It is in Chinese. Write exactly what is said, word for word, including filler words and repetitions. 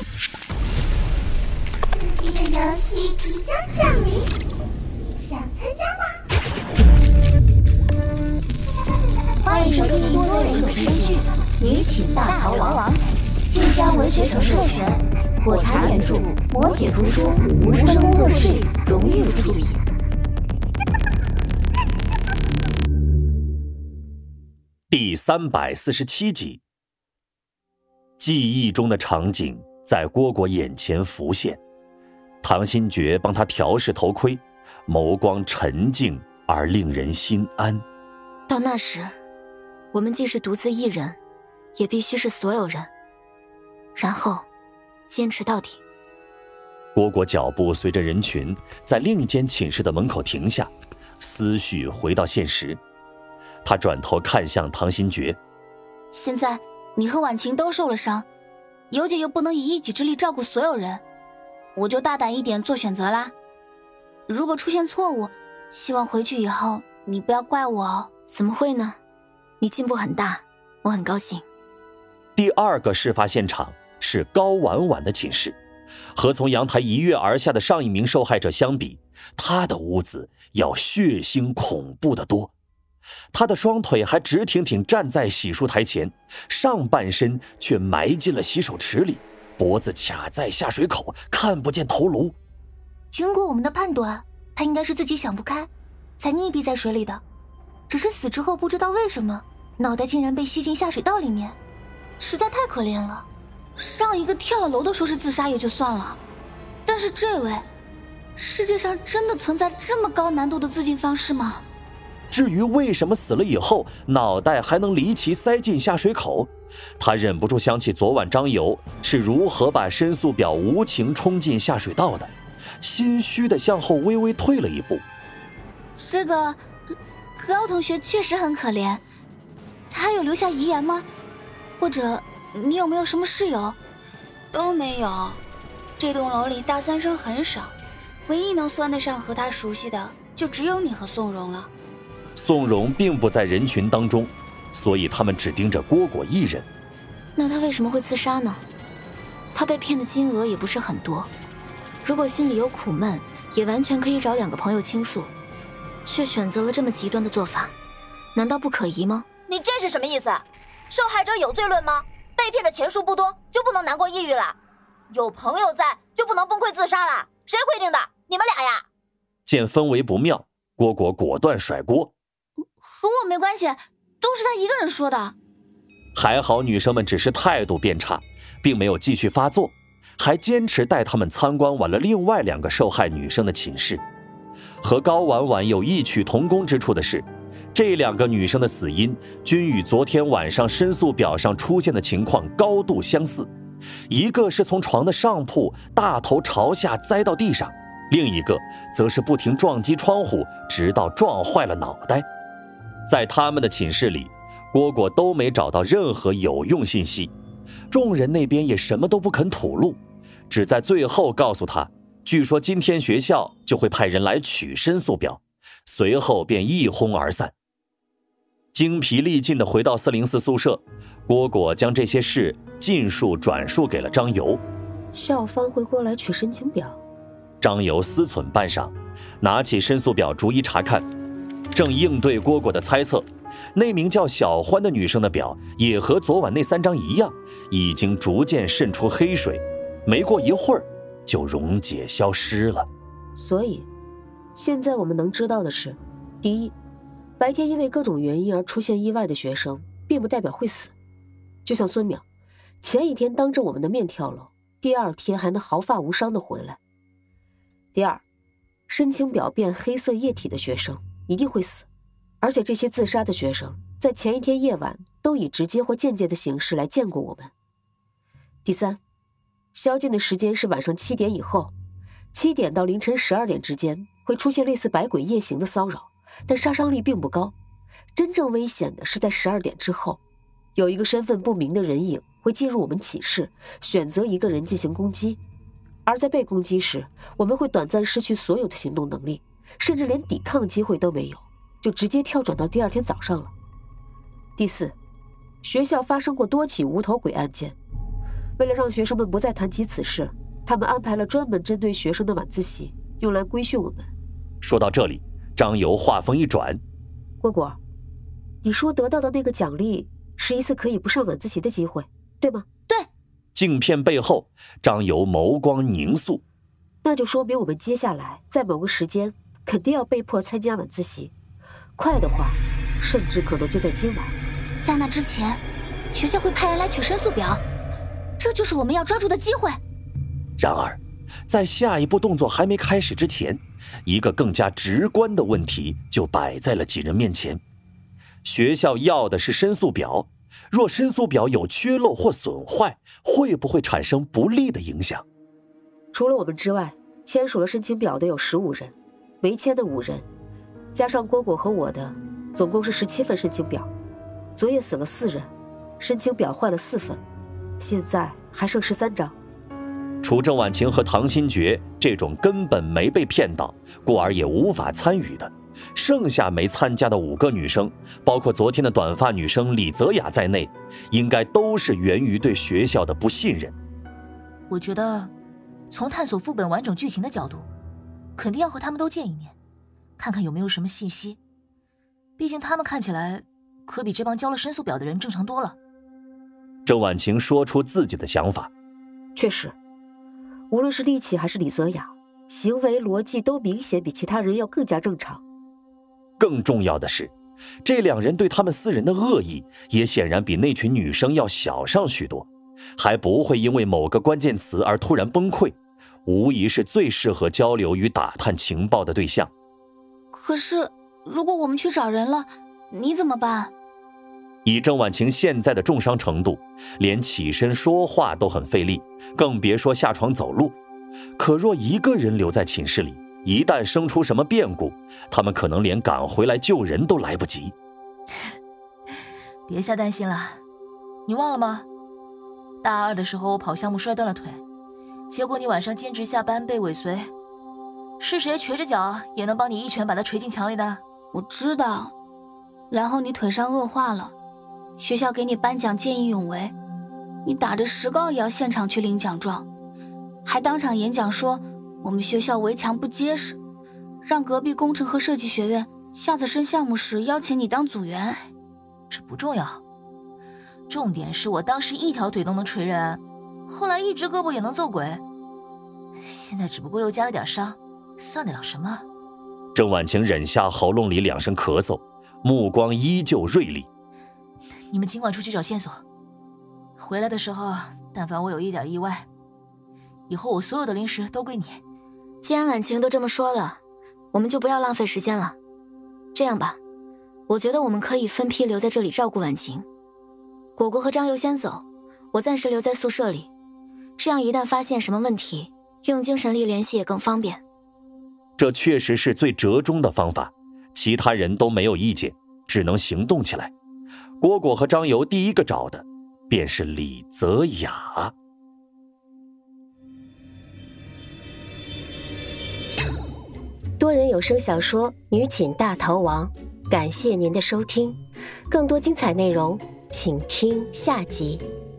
刺激的游戏即将降临，想参加吗？ 欢迎收听多人有声剧《女寝大逃亡》，晋江文学城授权，火柴原著，磨铁图书，无声工作室荣誉出品。 第三百四十七集，记忆中的场景在蝈蝈眼前浮现。唐新觉帮他调试头盔，眸光沉静而令人心安。 到那时，我们既是独自一人，也必须是所有人。然后，坚持到底。 蝈蝈脚步随着人群在另一间寝室的门口停下，思绪回到现实。他转头看向唐新觉， 现在你和婉晴都受了伤，尤姐又不能以一己之力照顾所有人，我就大胆一点做选择啦。如果出现错误，希望回去以后你不要怪我哦。 怎么会呢？你进步很大，我很高兴。 第二个事发现场是高婉婉的寝室，和从阳台一跃而下的上一名受害者相比，她的屋子要血腥恐怖得多。他的双腿还直挺挺站在洗漱台前，上半身却埋进了洗手池里，脖子卡在下水口，看不见头颅。 经过我们的判断，他应该是自己想不开，才溺毙在水里的。只是死之后不知道为什么，脑袋竟然被吸进下水道里面，实在太可怜了。上一个跳楼的说是自杀也就算了，但是这位，世界上真的存在这么高难度的自尽方式吗？ 至于为什么死了以后脑袋还能离奇塞进下水口，他忍不住想起昨晚张游是如何把申诉表无情冲进下水道的，心虚地向后微微退了一步。 这个高同学确实很可怜，他有留下遗言吗？或者你有没有什么室友？ 都没有，这栋楼里大三生很少，唯一能算得上和他熟悉的就只有你和宋荣了。 宋荣并不在人群当中，所以他们只盯着蝈蝈一人。 那他为什么会自杀呢？他被骗的金额也不是很多，如果心里有苦闷，也完全可以找两个朋友倾诉，却选择了这么极端的做法，难道不可疑吗？ 你这是什么意思？受害者有罪论吗？被骗的钱数不多就不能难过抑郁了？有朋友在就不能崩溃自杀了？谁规定的？你们俩呀！ 见氛围不妙，蝈蝈果断甩锅。 和我没关系，都是他一个人说的。 还好女生们只是态度变差，并没有继续发作，还坚持带他们参观完了另外两个受害女生的寝室。和高婉婉有异曲同工之处的是，这两个女生的死因均与昨天晚上申诉表上出现的情况高度相似，一个是从床的上铺大头朝下栽到地上，另一个则是不停撞击窗户，直到撞坏了脑袋。在他们的寝室里，蝈蝈都没找到任何有用信息，众人那边也什么都不肯吐露，只在最后告诉他，据说今天学校就会派人来取申诉表，随后便一哄而散。精疲力尽地回到四零四宿舍，蝈蝈将这些事尽数转述给了张游。 校方会过来取申请表。 张游思忖半晌，拿起申诉表逐一查看。正应对蝈蝈的猜测，那名叫小欢的女生的表也和昨晚那三张一样，已经逐渐渗出黑水，没过一会儿就溶解消失了。 所以现在我们能知道的是，第一，白天因为各种原因而出现意外的学生并不代表会死，就像孙淼前一天当着我们的面跳楼，第二天还能毫发无伤的回来。第二，申请表变黑色液体的学生一定会死，而且这些自杀的学生在前一天夜晚都以直接或间接的形式来见过我们。第三，宵禁的时间是晚上七点以后，七点到凌晨十二点之间会出现类似百鬼夜行的骚扰，但杀伤力并不高。真正危险的是在十二点之后，有一个身份不明的人影会进入我们寝室，选择一个人进行攻击，而在被攻击时，我们会短暂失去所有的行动能力，甚至连抵抗的机会都没有，就直接跳转到第二天早上了。第四，学校发生过多起无头鬼案件， 为了让学生们不再谈及此事，他们安排了专门针对学生的晚自习，用来规训我们。 说到这里，张游话锋一转： 蝈蝈，你说得到的那个奖励是一次可以不上晚自习的机会，对吗？ 对。 镜片背后，张游眸光凝肃。 那就说明我们接下来在某个时间肯定要被迫参加晚自习，快的话，甚至可能就在今晚。 在那之前，学校会派人来取申诉表，这就是我们要抓住的机会。 然而，在下一步动作还没开始之前，一个更加直观的问题就摆在了几人面前。学校要的是申诉表，若申诉表有缺漏或损坏，会不会产生不利的影响？ 除了我们之外，签署了申请表的有十五人，没签的五人，加上蝈蝈和我的，总共是十七份申请表。昨夜死了四人，申请表换了四份，现在还剩十三张。 除郑婉晴和唐新觉这种根本没被骗到，故而也无法参与的，剩下没参加的五个女生，包括昨天的短发女生李泽雅在内，应该都是源于对学校的不信任。 我觉得从探索副本完整剧情的角度，肯定要和他们都见一面，看看有没有什么信息。毕竟他们看起来可比这帮交了申诉表的人正常多了。 郑婉晴说出自己的想法。 确实，无论是厉启还是李泽雅，行为逻辑都明显比其他人要更加正常。 更重要的是，这两人对他们四人的恶意也显然比那群女生要小上许多，还不会因为某个关键词而突然崩溃，无疑是最适合交流与打探情报的对象。 可是如果我们去找人了，你怎么办？ 以郑婉晴现在的重伤程度，连起身说话都很费力，更别说下床走路。可若一个人留在寝室里，一旦生出什么变故，他们可能连赶回来救人都来不及。 别瞎担心了，你忘了吗？大二的时候我跑项目摔断了腿，结果你晚上兼职下班被尾随，是谁瘸着脚也能帮你一拳把他锤进墙里的？ 我知道。然后你腿上恶化了，学校给你颁奖见义勇为，你打着石膏也要现场去领奖状，还当场演讲说我们学校围墙不结实，让隔壁工程和设计学院下次升项目时邀请你当组员。 这不重要，重点是我当时一条腿都能锤人，后来一只胳膊也能揍鬼，现在只不过又加了点伤，算得了什么？ 郑婉晴忍下喉咙里两声咳嗽，目光依旧锐利。 你们尽管出去找线索，回来的时候但凡我有一点意外，以后我所有的零食都归你。 既然婉晴都这么说了，我们就不要浪费时间了。这样吧，我觉得我们可以分批留在这里照顾婉晴。果果和张游先走，我暂时留在宿舍里，这样一旦发现什么问题，用精神力联系也更方便。 这确实是最折中的方法，其他人都没有意见，只能行动起来。蝈蝈和张游第一个找的便是李泽雅。 多人有声小说《女寝大逃亡》，感谢您的收听，更多精彩内容请听下集。